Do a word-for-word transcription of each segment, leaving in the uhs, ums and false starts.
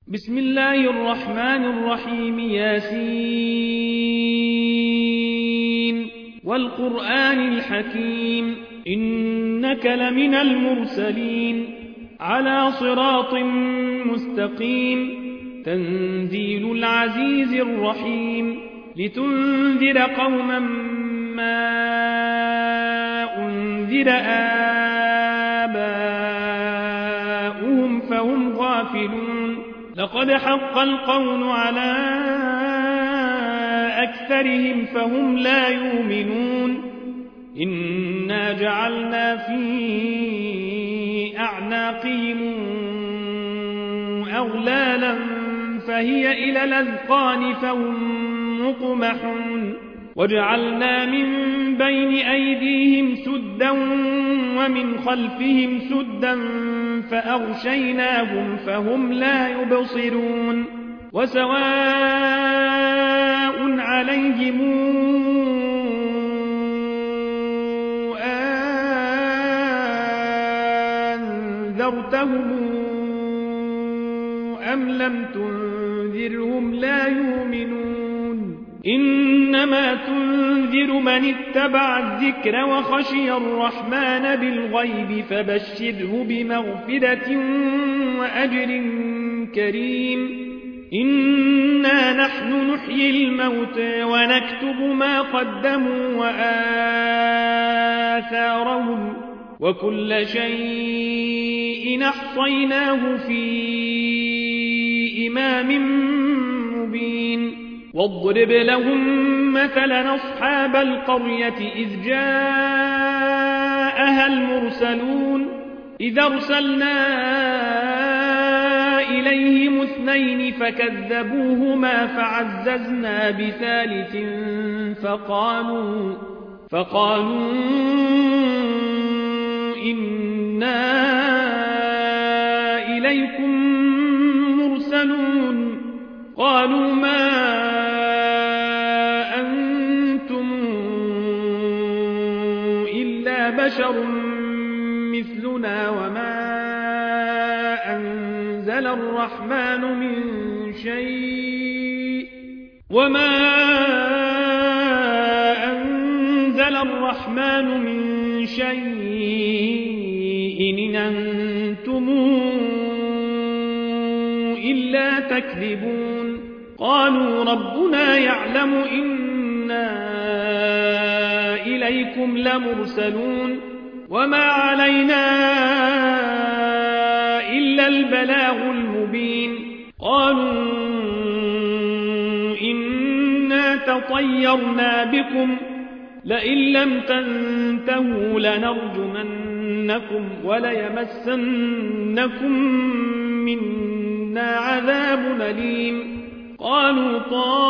بسم الله الرحمن الرحيم ياسين والقرآن الحكيم إنك لمن المرسلين على صراط مستقيم تنزيل العزيز الرحيم لتنذر قوما ما أنذر آباؤهم فهم غافلون لقد حق القول على أكثرهم فهم لا يؤمنون إنا جعلنا في أعناقهم أغلالا فهي إلى الأذقان فهم مقمحون وجعلنا من بين أيديهم سدا ومن خلفهم سدا فأغشيناهم فهم لا يبصرون وسواء عليهم أنذرتهم أم لم تنذرهم لا يؤمنون إنما تنذر من اتبع الذكر وخشي الرحمن بالغيب فبشره بمغفرة وأجر كريم إنا نحن نحيي الموتى ونكتب ما قدموا وآثارهم وكل شيء أحصيناه في إمام مبين واضرب لهم مثلا أصحاب القرية إذ جاءها المرسلون إذ أرسلنا إليهم اثنين فكذبوهما فعززنا بثالث فقالوا فقالوا إنا إليكم مرسلون قالوا ما أنتم إلا بشر مثلنا وما أنزل الرحمن من شيء وما أنزل الرحمن من شيء إن أنتم إلا تكذبون قالوا ربنا يعلم إنا إليكم لمرسلون وما علينا إلا البلاغ المبين قالوا إنا تطيرنا بكم لئن لم تنتهوا لنرجمنكم وليمسنكم منا عذاب أليم قالوا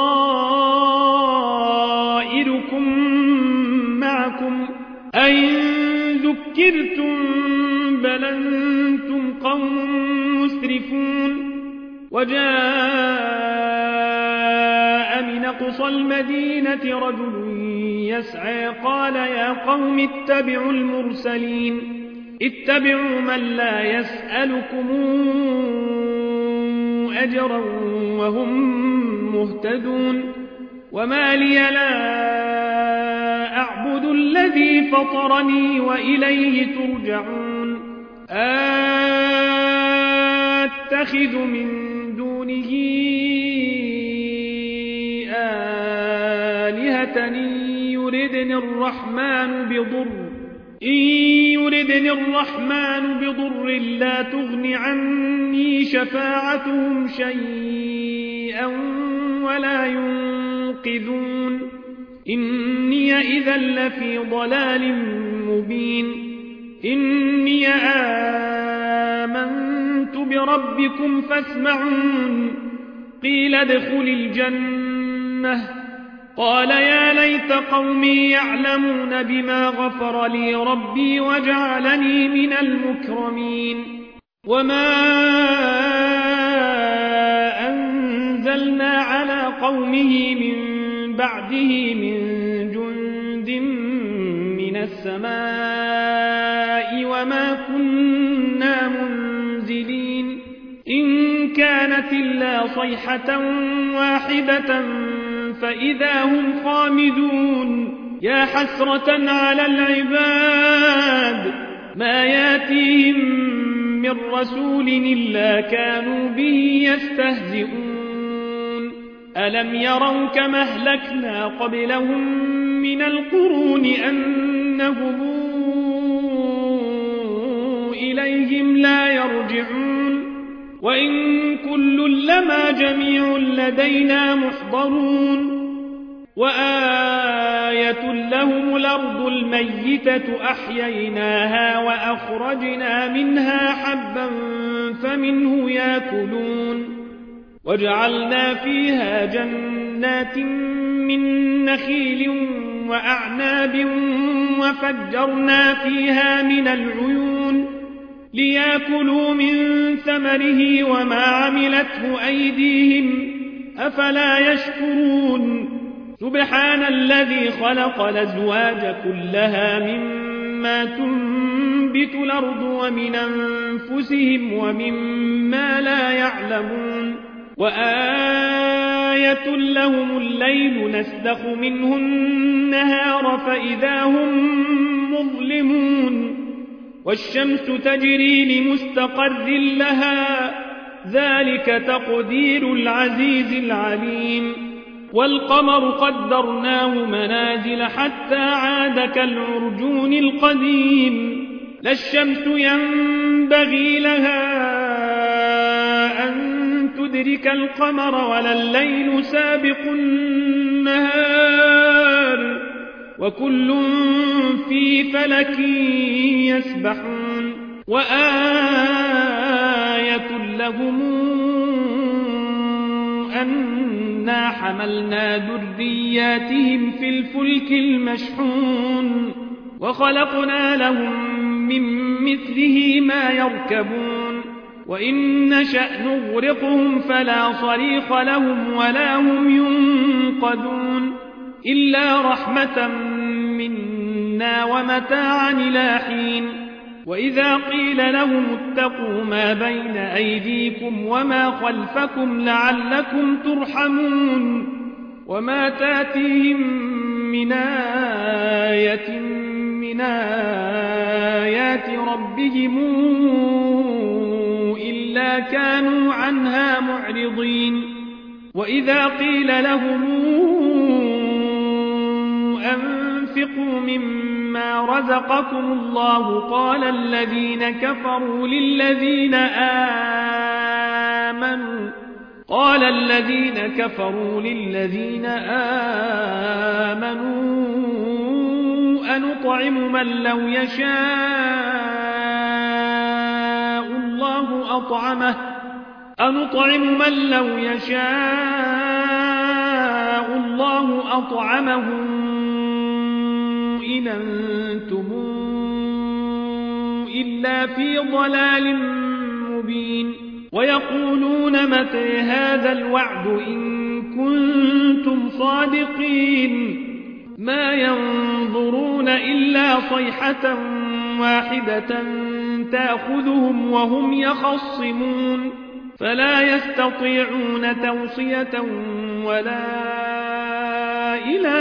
طائركم معكم أئن ذكرتم بل أنتم قوم مسرفون وجاء من أقصى المدينة رجل يسعى قال يا قوم اتبعوا المرسلين اتبعوا من لا يسألكم أجرا وهم مهتدون وما لي لا أعبد الذي فطرني وإليه ترجعون أتخذ من دونه آلهة يردني الرحمن بضر إن يردني الرحمن بضر لا تغن عني شفاعتهم شيئا ولا ينقذون إني إذا لفي ضلال مبين إني آمنت بربكم فاسمعون قيل ادخل الجنة قال يا ليت قومي يعلمون بما غفر لي ربي وجعلني من المكرمين وما أنزلنا على قومه من بعده من جند من السماء وما كنا منزلين إن كانت يأتي الله صيحة واحدة فإذا هم خامدون يا حسرة على العباد ما ياتيهم من رسول إلا كانوا به يستهزئون ألم يروا كما أهلكنا قبلهم من القرون أنهم إليهم لا يرجعون وإن كل لما جميع لدينا محضرون وآية لهم الأرض الميتة أحييناها وأخرجنا منها حبا فمنه يأكلون وجعلنا فيها جنات من نخيل وأعناب وفجرنا فيها من العيون ليأكلوا من ثمره وما عملته أيديهم أفلا يشكرون سبحان الذي خلق الأزواج كلها مما تنبت الأرض ومن أنفسهم ومما لا يعلمون وآية لهم الليل نسلخ منه النهار فإذا هم مظلمون والشمس تجري لمستقر لها ذلك تقدير العزيز العليم والقمر قدرناه منازل حتى عاد كالعرجون القديم لا الشمس ينبغي لها أن تدرك القمر ولا الليل سابق النهار وكل في فلك يسبحون وآية لهم أنا حملنا ذرياتهم في الفلك المشحون وخلقنا لهم من مثله ما يركبون وإن نشأ نغرقهم فلا صريخ لهم ولا هم ينقذون إلا رحمة منا ومتاعا إلى حين وإذا قيل لهم اتقوا ما بين أيديكم وما خلفكم لعلكم ترحمون وما تاتيهم من آية من آيات ربهم إلا كانوا عنها معرضين وإذا قيل لهم أنفقوا مما رزقكم الله قال الذين كفروا للذين آمنوا قال الذين كفروا للذين آمنوا أنطعم من لو يشاء الله أطعمه أنطعم من لو يشاء الله أطعمه إن أنتم إلا في ضلال مبين ويقولون متى هذا الوعد إن كنتم صادقين ما ينظرون إلا صيحة واحدة تأخذهم وهم يخصمون فلا يستطيعون توصية ولا إلى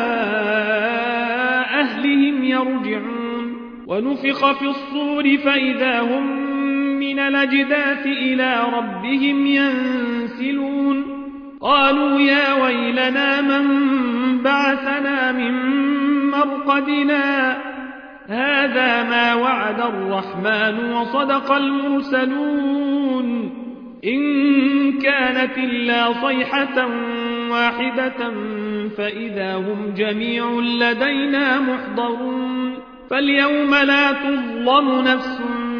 أهلهم يرجعون ونفخ في الصور فإذا هم من الأجداث إلى ربهم ينسلون قالوا يا ويلنا من بعثنا من مرقدنا هذا ما وعد الرحمن وصدق المرسلون إن كانت إلا صيحة واحدة فإذا هم جميع لدينا محضرون فاليوم لا تظلم نفس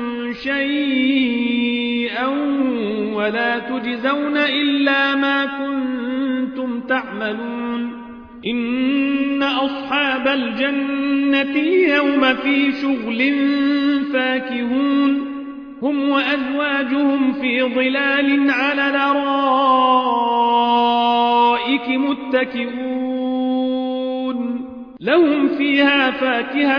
شيئا ولا تجزون إلا ما كنتم تعملون إن أصحاب الجنة يوم في شغل فاكهون هم وأزواجهم في ظلال على الأرائك متكئون لهم فيها فاكهة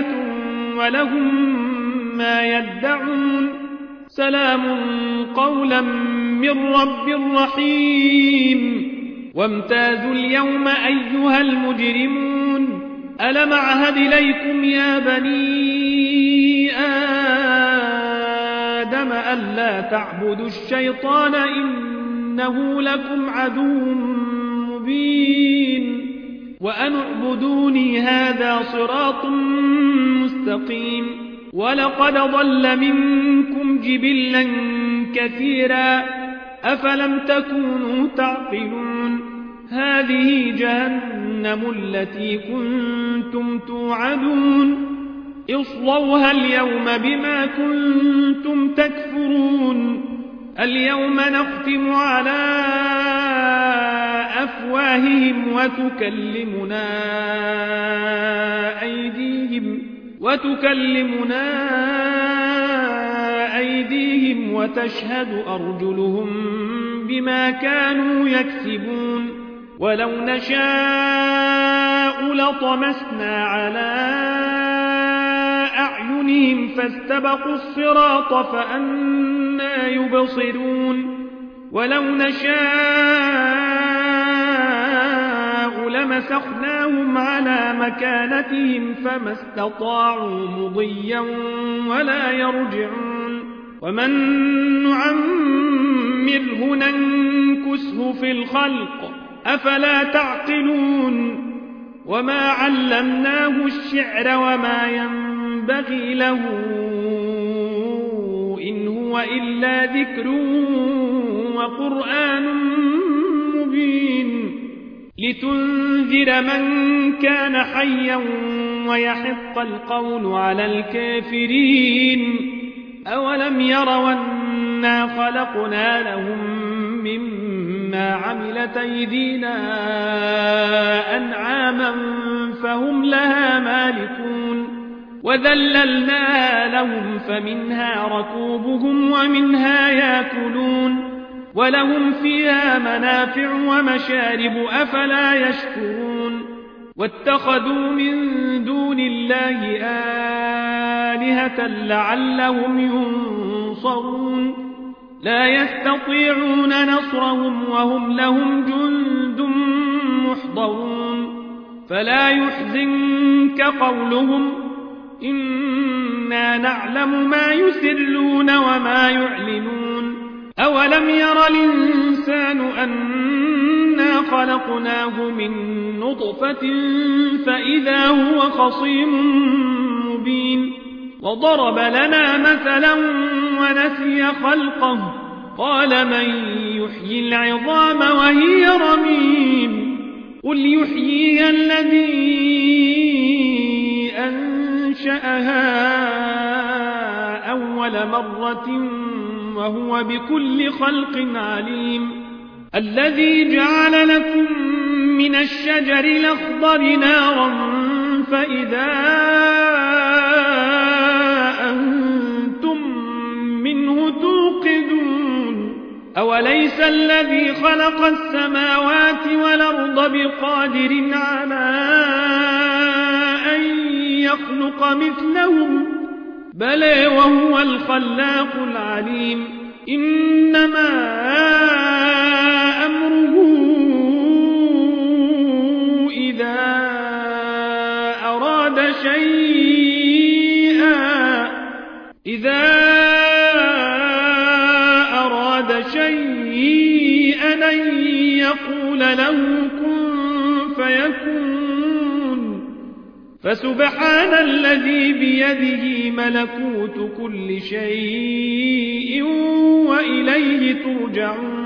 ولهم ما يدعون سلام قولا من رب رحيم وامتازوا اليوم أيها المجرمون ألم أعهد إليكم يا بني آدم ألا تعبدوا الشيطان إنه لكم عدو مبين وأن اعبدوني هذا صراط مستقيم ولقد ضل منكم جبلا كثيرا أفلم تكونوا تعقلون هذه جهنم التي كنتم توعدون اصلوها اليوم بما كنتم تكفرون اليوم نختم على أفواههم وتكلمنا أيديهم وتكلمنا أيديهم وتشهد أرجلهم بما كانوا يكسبون ولو نشاء لطمسنا على أعينهم فاستبقوا الصراط فأنى يبصرون ولو نشاء لمسخناهم على مكانتهم فما استطاعوا مضيا ولا يرجعون ومن نعمره ننكسه في الخلق أفلا تعقلون وما علمناه الشعر وما ينبغي له إن هو إلا ذكر وقرآن مبين لتنذر من كان حيا ويحق القول على الكافرين أولم يروا أنا خلقنا لهم مما عملت أيدينا أنعاما فهم لها مالكون وذللناها لهم فمنها ركوبهم ومنها يأكلون ولهم فيها منافع ومشارب أفلا يشكرون واتخذوا من دون الله آلهة لعلهم ينصرون لا يستطيعون نصرهم وهم لهم جند محضرون فلا يحزنك قولهم إنا نعلم ما يسرون وما يعلنون أولم ير الإنسان أنا خلقناه من نطفة فإذا هو خصيم مبين وضرب لنا مثلا ونسي خلقه قال من يحيي العظام وهي رميم قل يحييها الذي أنشأها أول مرة وهو بكل خلق عليم الذي جعل لكم من الشجر الأخضر نارا فإذا أنتم منه توقدون أوليس الذي خلق السماوات والأرض بقادر على أن يخلق مثلهم بلى وهو الخلاق العليم إنما أمره إذا أراد شيئا إذا أراد شيئا أن يقول له كن فيكون فسبحان الذي بيده ملكوت كل شيء وإليه ترجعون